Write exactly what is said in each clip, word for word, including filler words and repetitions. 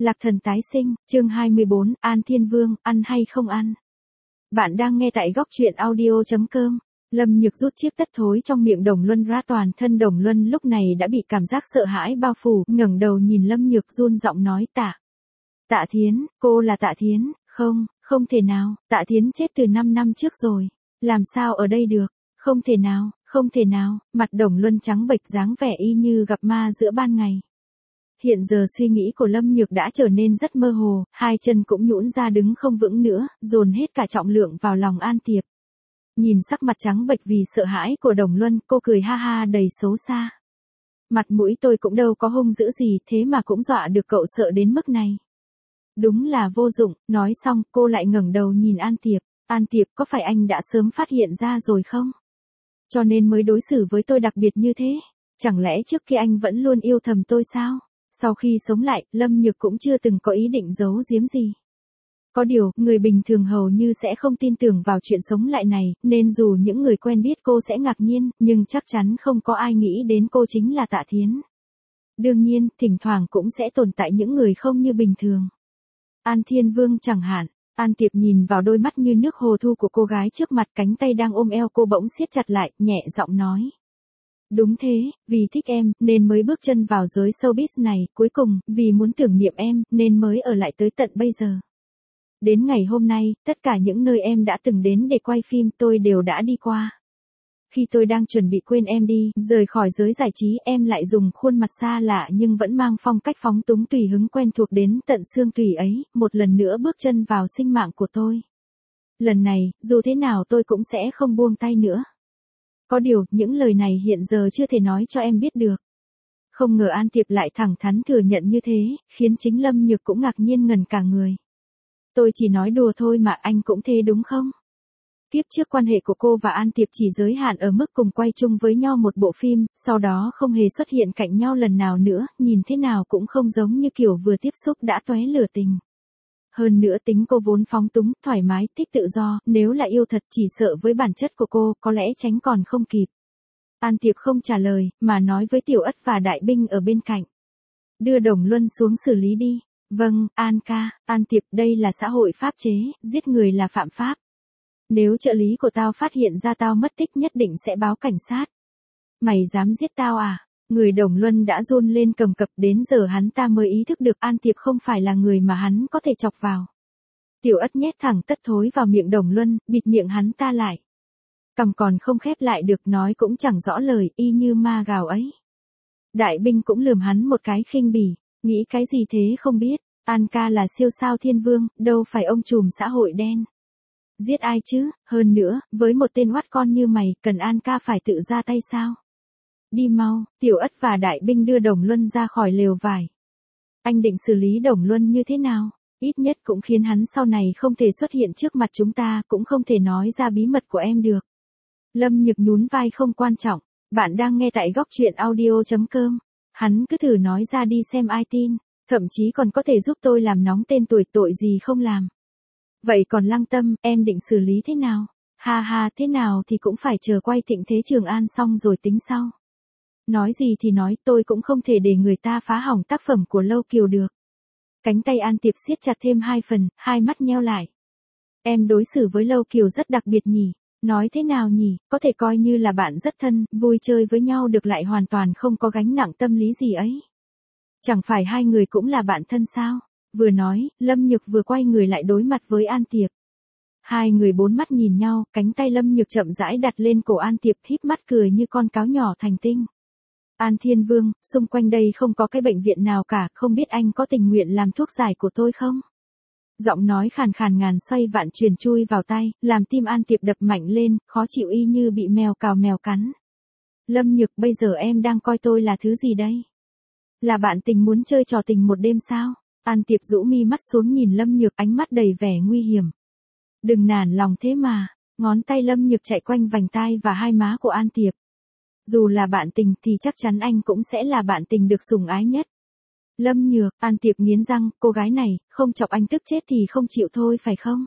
Lạc thần tái sinh, chương hai mươi bốn, An Thiên Vương, ăn hay không ăn? Bạn đang nghe tại góc truyện audio.com. Lâm Nhược rút chiếc tất thối trong miệng Đồng Luân ra, toàn thân Đồng Luân lúc này đã bị cảm giác sợ hãi bao phủ, ngẩng đầu nhìn Lâm Nhược run giọng nói tạ. Tạ Thiến, cô là Tạ Thiến, không, không thể nào, Tạ Thiến chết từ năm năm trước rồi, làm sao ở đây được, không thể nào, không thể nào, mặt Đồng Luân trắng bệch dáng vẻ y như gặp ma giữa ban ngày. Hiện giờ suy nghĩ của Lâm Nhược đã trở nên rất mơ hồ, hai chân cũng nhũn ra đứng không vững nữa, dồn hết cả trọng lượng vào lòng An Tiệp. Nhìn sắc mặt trắng bệch vì sợ hãi của Đồng Luân, cô cười ha ha đầy xấu xa. Mặt mũi tôi cũng đâu có hung dữ gì, thế mà cũng dọa được cậu sợ đến mức này. Đúng là vô dụng, nói xong cô lại ngẩng đầu nhìn An Tiệp. An Tiệp, có phải anh đã sớm phát hiện ra rồi không? Cho nên mới đối xử với tôi đặc biệt như thế. Chẳng lẽ trước kia anh vẫn luôn yêu thầm tôi sao? Sau khi sống lại, Lâm Nhược cũng chưa từng có ý định giấu giếm gì. Có điều, người bình thường hầu như sẽ không tin tưởng vào chuyện sống lại này, nên dù những người quen biết cô sẽ ngạc nhiên, nhưng chắc chắn không có ai nghĩ đến cô chính là Tạ Thiến. Đương nhiên, thỉnh thoảng cũng sẽ tồn tại những người không như bình thường. An Thiên Vương chẳng hạn. An Tiệp nhìn vào đôi mắt như nước hồ thu của cô gái trước mặt, cánh tay đang ôm eo cô bỗng siết chặt lại, nhẹ giọng nói. Đúng thế, vì thích em, nên mới bước chân vào giới showbiz này, cuối cùng, vì muốn tưởng niệm em, nên mới ở lại tới tận bây giờ. Đến ngày hôm nay, tất cả những nơi em đã từng đến để quay phim tôi đều đã đi qua. Khi tôi đang chuẩn bị quên em đi, rời khỏi giới giải trí, em lại dùng khuôn mặt xa lạ nhưng vẫn mang phong cách phóng túng tùy hứng quen thuộc đến tận xương tủy ấy, một lần nữa bước chân vào sinh mạng của tôi. Lần này, dù thế nào tôi cũng sẽ không buông tay nữa. Có điều, những lời này hiện giờ chưa thể nói cho em biết được. Không ngờ An Tiệp lại thẳng thắn thừa nhận như thế, khiến chính Lâm Nhược cũng ngạc nhiên ngần cả người. Tôi chỉ nói đùa thôi mà, anh cũng thế đúng không? Kiếp trước quan hệ của cô và An Tiệp chỉ giới hạn ở mức cùng quay chung với nhau một bộ phim, sau đó không hề xuất hiện cạnh nhau lần nào nữa, nhìn thế nào cũng không giống như kiểu vừa tiếp xúc đã tóe lửa tình. Hơn nữa tính cô vốn phóng túng, thoải mái, thích tự do, nếu là yêu thật chỉ sợ với bản chất của cô, có lẽ tránh còn không kịp. An Tiệp không trả lời, mà nói với Tiểu Ất và Đại Binh ở bên cạnh. Đưa Đồng Luân xuống xử lý đi. Vâng, An ca, An Tiệp, đây là xã hội pháp chế, giết người là phạm pháp. Nếu trợ lý của tao phát hiện ra tao mất tích nhất định sẽ báo cảnh sát. Mày dám giết tao à? Người Đồng Luân đã run lên cầm cập, đến giờ hắn ta mới ý thức được An Tiệp không phải là người mà hắn có thể chọc vào. Tiểu Ất nhét thẳng tất thối vào miệng Đồng Luân, bịt miệng hắn ta lại. Cằm còn không khép lại được, nói cũng chẳng rõ lời, y như ma gào ấy. Đại Binh cũng lườm hắn một cái khinh bỉ, nghĩ cái gì thế không biết, An ca là siêu sao thiên vương, đâu phải ông trùm xã hội đen. Giết ai chứ, hơn nữa, với một tên oát con như mày, cần An ca phải tự ra tay sao? Đi mau, Tiểu Ất và Đại Binh đưa Đồng Luân ra khỏi lều vải. Anh định xử lý Đồng Luân như thế nào? Ít nhất cũng khiến hắn sau này không thể xuất hiện trước mặt chúng ta, cũng không thể nói ra bí mật của em được. Lâm Nhược nhún vai, không quan trọng, bạn đang nghe tại góc truyện audio.com. Hắn cứ thử nói ra đi xem ai tin, thậm chí còn có thể giúp tôi làm nóng tên tuổi, tội gì không làm. Vậy còn Lăng Tâm, em định xử lý thế nào? Ha ha, thế nào thì cũng phải chờ quay Thịnh Thế Trường An xong rồi tính sau. Nói gì thì nói, tôi cũng không thể để người ta phá hỏng tác phẩm của Lâu Kiều được. Cánh tay An Tiệp siết chặt thêm hai phần, hai mắt nheo lại. Em đối xử với Lâu Kiều rất đặc biệt nhỉ? Nói thế nào nhỉ, có thể coi như là bạn rất thân, vui chơi với nhau được lại hoàn toàn không có gánh nặng tâm lý gì ấy. Chẳng phải hai người cũng là bạn thân sao? Vừa nói, Lâm Nhược vừa quay người lại đối mặt với An Tiệp. Hai người bốn mắt nhìn nhau, cánh tay Lâm Nhược chậm rãi đặt lên cổ An Tiệp, híp mắt cười như con cáo nhỏ thành tinh. An Thiên Vương, xung quanh đây không có cái bệnh viện nào cả, không biết anh có tình nguyện làm thuốc giải của tôi không? Giọng nói khàn khàn ngàn xoay vạn truyền chui vào tai, làm tim An Tiệp đập mạnh lên, khó chịu y như bị mèo cào mèo cắn. Lâm Nhược, bây giờ em đang coi tôi là thứ gì đây? Là bạn tình muốn chơi trò tình một đêm sao? An Tiệp rũ mi mắt xuống nhìn Lâm Nhược, ánh mắt đầy vẻ nguy hiểm. Đừng nản lòng thế mà, ngón tay Lâm Nhược chạy quanh vành tai và hai má của An Tiệp. Dù là bạn tình thì chắc chắn anh cũng sẽ là bạn tình được sủng ái nhất. Lâm Nhược, An Tiệp nghiến răng, cô gái này, không chọc anh tức chết thì không chịu thôi phải không?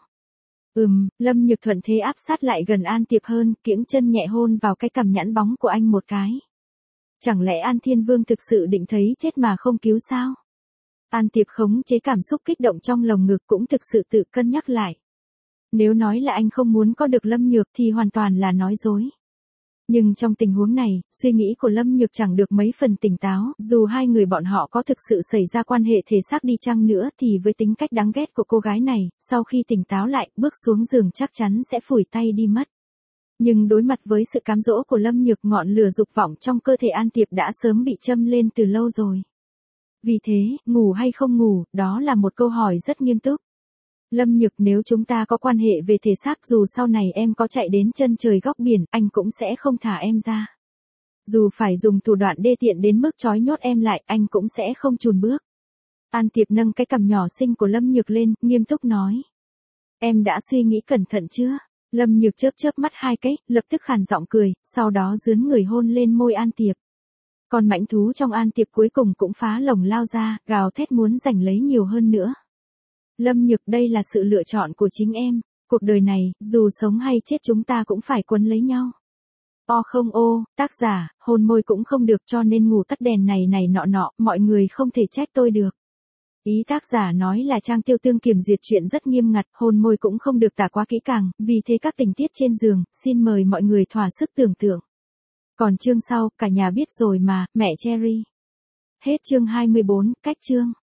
Ừm, Lâm Nhược thuận thế áp sát lại gần An Tiệp hơn, kiễng chân nhẹ hôn vào cái cằm nhẵn bóng của anh một cái. Chẳng lẽ An Thiên Vương thực sự định thấy chết mà không cứu sao? An Tiệp khống chế cảm xúc kích động trong lồng ngực cũng thực sự tự cân nhắc lại. Nếu nói là anh không muốn có được Lâm Nhược thì hoàn toàn là nói dối. Nhưng trong tình huống này, suy nghĩ của Lâm Nhược chẳng được mấy phần tỉnh táo, dù hai người bọn họ có thực sự xảy ra quan hệ thể xác đi chăng nữa thì với tính cách đáng ghét của cô gái này, sau khi tỉnh táo lại, bước xuống giường chắc chắn sẽ phủi tay đi mất. Nhưng đối mặt với sự cám dỗ của Lâm Nhược, ngọn lửa dục vọng trong cơ thể An Tiệp đã sớm bị châm lên từ lâu rồi. Vì thế, ngủ hay không ngủ, đó là một câu hỏi rất nghiêm túc. Lâm Nhược, nếu chúng ta có quan hệ về thể xác, dù sau này em có chạy đến chân trời góc biển, anh cũng sẽ không thả em ra. Dù phải dùng thủ đoạn đê tiện đến mức trói nhốt em lại, anh cũng sẽ không chùn bước. An Tiệp nâng cái cằm nhỏ xinh của Lâm Nhược lên, nghiêm túc nói. Em đã suy nghĩ cẩn thận chưa? Lâm Nhược chớp chớp mắt hai cái, lập tức khàn giọng cười, sau đó dướn người hôn lên môi An Tiệp. Còn mãnh thú trong An Tiệp cuối cùng cũng phá lồng lao ra, gào thét muốn giành lấy nhiều hơn nữa. Lâm Nhược, đây là sự lựa chọn của chính em, cuộc đời này, dù sống hay chết chúng ta cũng phải quấn lấy nhau. O không ô, tác giả, hôn môi cũng không được cho nên ngủ tắt đèn này này nọ nọ, mọi người không thể trách tôi được. Ý tác giả nói là Trang Tiêu Tương kiểm duyệt chuyện rất nghiêm ngặt, hôn môi cũng không được tả quá kỹ càng, vì thế các tình tiết trên giường, xin mời mọi người thỏa sức tưởng tượng. Còn chương sau, cả nhà biết rồi mà, mẹ Cherry. Hết chương hai mươi bốn, cách chương.